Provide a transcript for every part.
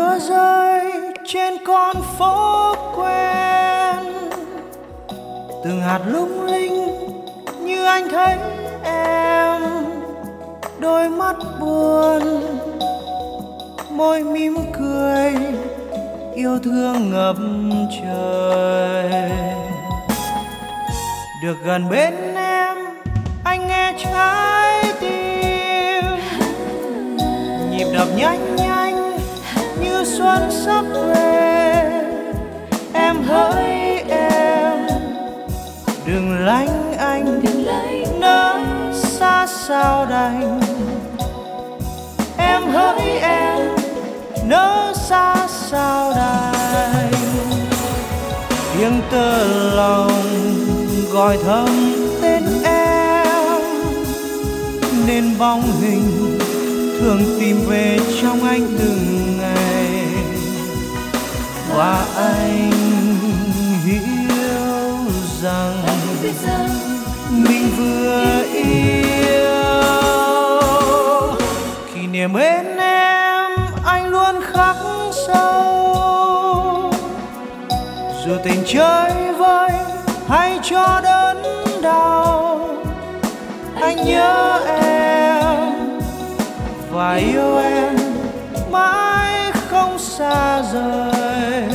mưa rơi trên con phố quen, từng hạt lung linh như anh thấy em. Đôi mắt buồn, môi mỉm cười, yêu thương ngập trời. Được gần bên em, anh nghe trái tim nhịp đập nhanh nhanh như xuân sắp về. Em hỡi em, đừng lánh anh, nỡ xa sao đành. Em hỡi em, nỡ xa sao đành. Tiếng tơ lòng gọi thầm tên em, nên bóng hình thường tìm về trong anh từng ngày. Và anh hiểu rằng mình vừa yêu. Kỷ niệm bên em anh luôn khắc sâu, dù tình chơi vơi hay cho đớn đau. Anh nhớ em và yêu em mãi không xa rời.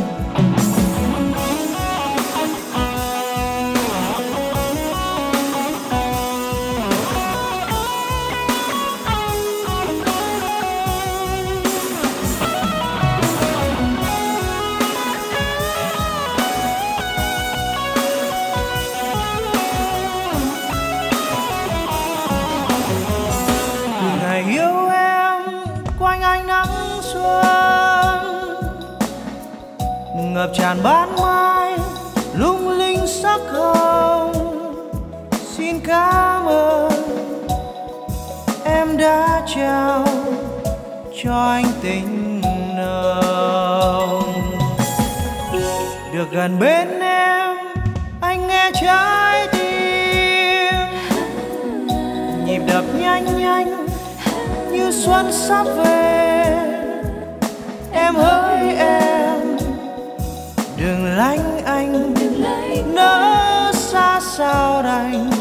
Yêu em quanh ánh nắng xuân, ngập tràn ban mai lung linh sắc hồng. Xin cảm ơn em đã trao cho anh tình nồng. Được gần bên em, anh nghe trái tim nhịp đập nhanh nhanh như xuân sắp về. Em hỡi em, đừng lánh anh, nỡ xa sao đành.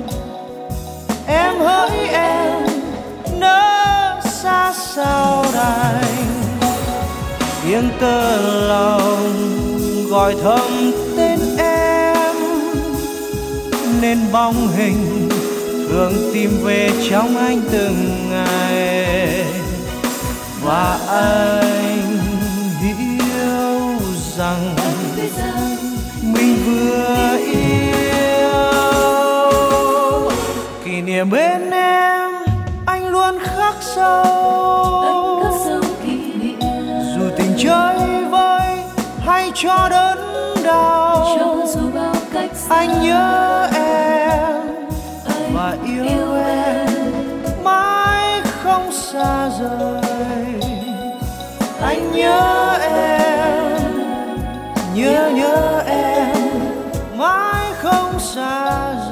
Em hỡi em, nỡ xa sao đành. Tiếng tơ lòng gọi thầm tên em, nên bóng hình thường tìm về trong anh từng ngày. Và anh hiểu rằng mình vừa yêu. Kỷ niệm bên em anh luôn khắc sâu, dù tình chơi vơi hay cho đớn đau. Anh nhớ em và yêu em mãi không xa rời. Anh nhớ em, nhớ em mãi không xa rời.